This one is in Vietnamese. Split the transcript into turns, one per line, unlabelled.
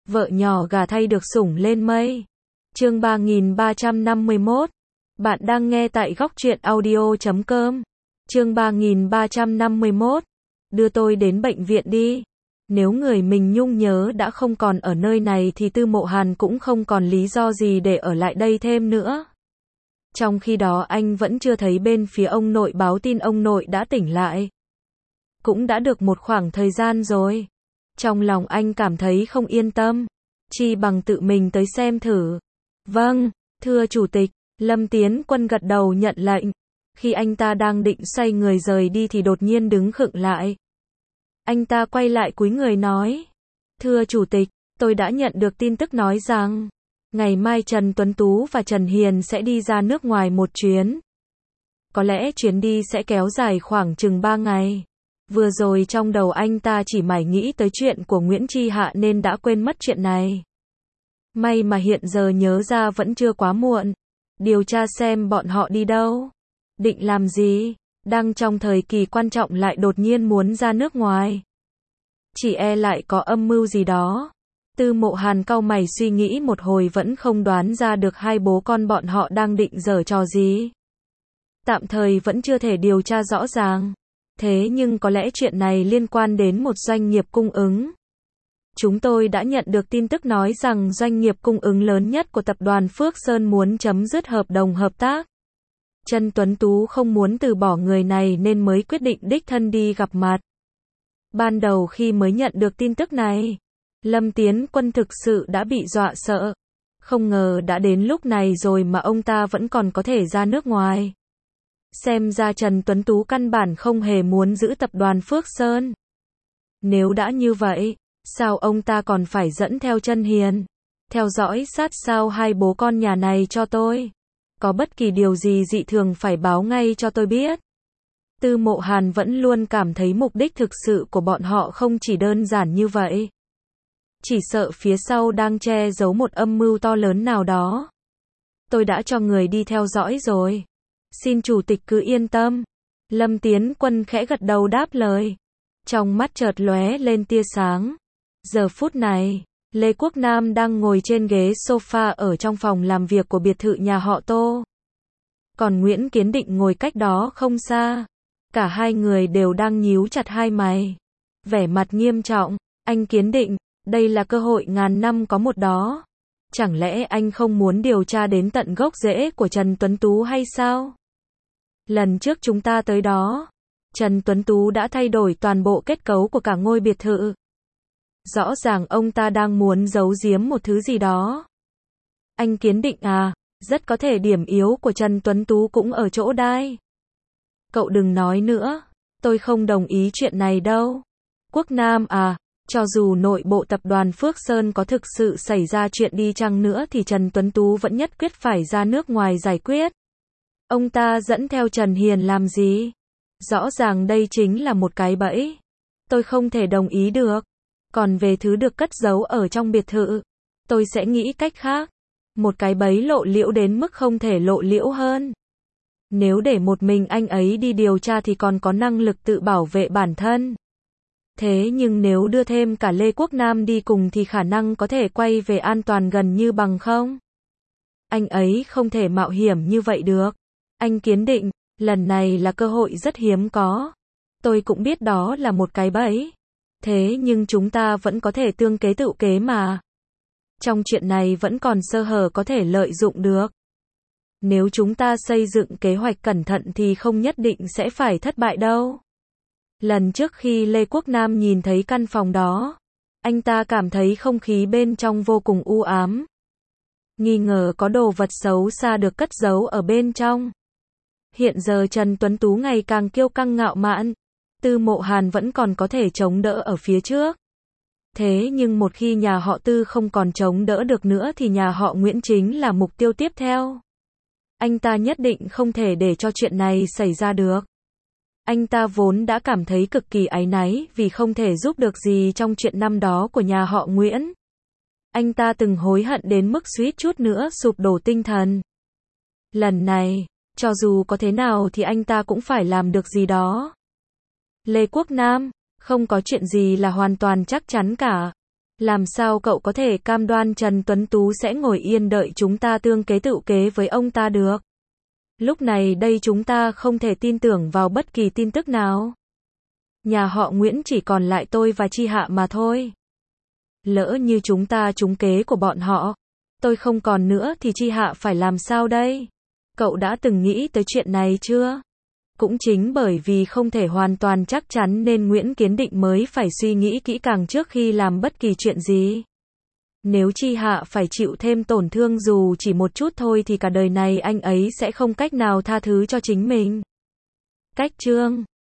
Vợ nhỏ gà thay được sủng lên mây. Chương 3351. Bạn đang nghe tại góc truyện audio.com. Chương 3351. Đưa tôi đến bệnh viện đi. Nếu người mình nhung nhớ đã không còn ở nơi này thì Tư Mộ Hàn cũng không còn lý do gì để ở lại đây thêm nữa. Trong khi đó anh vẫn chưa thấy bên phía ông nội báo tin ông nội đã tỉnh lại. Cũng đã được một khoảng thời gian rồi. Trong lòng anh cảm thấy không yên tâm. Chi bằng tự mình tới xem thử. Vâng, thưa chủ tịch. Lâm Tiến Quân gật đầu nhận lệnh. Khi anh ta đang định xoay người rời đi thì đột nhiên đứng khựng lại. Anh ta quay lại cúi người nói. Thưa chủ tịch, tôi đã nhận được tin tức nói rằng ngày mai Trần Tuấn Tú và Trần Hiền sẽ đi ra nước ngoài một chuyến. Có lẽ chuyến đi sẽ kéo dài khoảng chừng 3 ngày. Vừa rồi trong đầu anh ta chỉ mải nghĩ tới chuyện của Nguyễn Chi Hạ nên đã quên mất chuyện này. May mà hiện giờ nhớ ra vẫn chưa quá muộn. Điều tra xem bọn họ đi đâu. Định làm gì. Đang trong thời kỳ quan trọng lại đột nhiên muốn ra nước ngoài. Chỉ e lại có âm mưu gì đó. Tư Mộ Hàn cau mày suy nghĩ một hồi vẫn không đoán ra được hai bố con bọn họ đang định giở trò gì. Tạm thời vẫn chưa thể điều tra rõ ràng. Thế nhưng có lẽ chuyện này liên quan đến một doanh nghiệp cung ứng. Chúng tôi đã nhận được tin tức nói rằng doanh nghiệp cung ứng lớn nhất của tập đoàn Phước Sơn muốn chấm dứt hợp đồng hợp tác. Trần Tuấn Tú không muốn từ bỏ người này nên mới quyết định đích thân đi gặp mặt. Ban đầu khi mới nhận được tin tức này, Lâm Tiến Quân thực sự đã bị dọa sợ. Không ngờ đã đến lúc này rồi mà ông ta vẫn còn có thể ra nước ngoài. Xem ra Trần Tuấn Tú căn bản không hề muốn giữ tập đoàn Phước Sơn. Nếu đã như vậy, sao ông ta còn phải dẫn theo Trần Hiền? Theo dõi sát sao hai bố con nhà này cho tôi. Có bất kỳ điều gì dị thường phải báo ngay cho tôi biết. Tư Mộ Hàn vẫn luôn cảm thấy mục đích thực sự của bọn họ không chỉ đơn giản như vậy. Chỉ sợ phía sau đang che giấu một âm mưu to lớn nào đó. Tôi đã cho người đi theo dõi rồi. Xin chủ tịch cứ yên tâm. Lâm Tiến Quân khẽ gật đầu đáp lời. Trong mắt chợt lóe lên tia sáng. Giờ phút này, Lê Quốc Nam đang ngồi trên ghế sofa ở trong phòng làm việc của biệt thự nhà họ Tô. Còn Nguyễn Kiến Định ngồi cách đó không xa. Cả hai người đều đang nhíu chặt hai mày. Vẻ mặt nghiêm trọng. Anh Kiến Định, đây là cơ hội ngàn năm có một đó. Chẳng lẽ anh không muốn điều tra đến tận gốc rễ của Trần Tuấn Tú hay sao? Lần trước chúng ta tới đó, Trần Tuấn Tú đã thay đổi toàn bộ kết cấu của cả ngôi biệt thự. Rõ ràng ông ta đang muốn giấu giếm một thứ gì đó. Anh Kiến Định à, rất có thể điểm yếu của Trần Tuấn Tú cũng ở chỗ đây. Cậu đừng nói nữa, tôi không đồng ý chuyện này đâu. Quốc Nam à, cho dù nội bộ tập đoàn Phước Sơn có thực sự xảy ra chuyện đi chăng nữa thì Trần Tuấn Tú vẫn nhất quyết phải ra nước ngoài giải quyết. Ông ta dẫn theo Trần Hiền làm gì? Rõ ràng đây chính là một cái bẫy. Tôi không thể đồng ý được. Còn về thứ được cất giấu ở trong biệt thự, tôi sẽ nghĩ cách khác. Một cái bẫy lộ liễu đến mức không thể lộ liễu hơn. Nếu để một mình anh ấy đi điều tra thì còn có năng lực tự bảo vệ bản thân. Thế nhưng nếu đưa thêm cả Lê Quốc Nam đi cùng thì khả năng có thể quay về an toàn gần như bằng không. Anh ấy không thể mạo hiểm như vậy được. Anh Kiến Định, lần này là cơ hội rất hiếm có. Tôi cũng biết đó là một cái bẫy. Thế nhưng chúng ta vẫn có thể tương kế tự kế mà. Trong chuyện này vẫn còn sơ hở có thể lợi dụng được. Nếu chúng ta xây dựng kế hoạch cẩn thận thì không nhất định sẽ phải thất bại đâu. Lần trước khi Lê Quốc Nam nhìn thấy căn phòng đó, anh ta cảm thấy không khí bên trong vô cùng u ám. Nghi ngờ có đồ vật xấu xa được cất giấu ở bên trong. Hiện giờ Trần Tuấn Tú ngày càng kiêu căng ngạo mạn. Tư Mộ Hàn vẫn còn có thể chống đỡ ở phía trước. Thế nhưng một khi nhà họ Tư không còn chống đỡ được nữa thì nhà họ Nguyễn chính là mục tiêu tiếp theo. Anh ta nhất định không thể để cho chuyện này xảy ra được. Anh ta vốn đã cảm thấy cực kỳ áy náy vì không thể giúp được gì trong chuyện năm đó của nhà họ Nguyễn. Anh ta từng hối hận đến mức suýt chút nữa sụp đổ tinh thần. Lần này, cho dù có thế nào thì anh ta cũng phải làm được gì đó. Lê Quốc Nam, không có chuyện gì là hoàn toàn chắc chắn cả. Làm sao cậu có thể cam đoan Trần Tuấn Tú sẽ ngồi yên đợi chúng ta tương kế tự kế với ông ta được? Lúc này đây chúng ta không thể tin tưởng vào bất kỳ tin tức nào. Nhà họ Nguyễn chỉ còn lại tôi và Chi Hạ mà thôi. Lỡ như chúng ta trúng kế của bọn họ, tôi không còn nữa thì Chi Hạ phải làm sao đây? Cậu đã từng nghĩ tới chuyện này chưa? Cũng chính bởi vì không thể hoàn toàn chắc chắn nên Nguyễn Kiến Định mới phải suy nghĩ kỹ càng trước khi làm bất kỳ chuyện gì. Nếu Chi Hạ phải chịu thêm tổn thương dù chỉ một chút thôi thì cả đời này anh ấy sẽ không cách nào tha thứ cho chính mình. Cách chương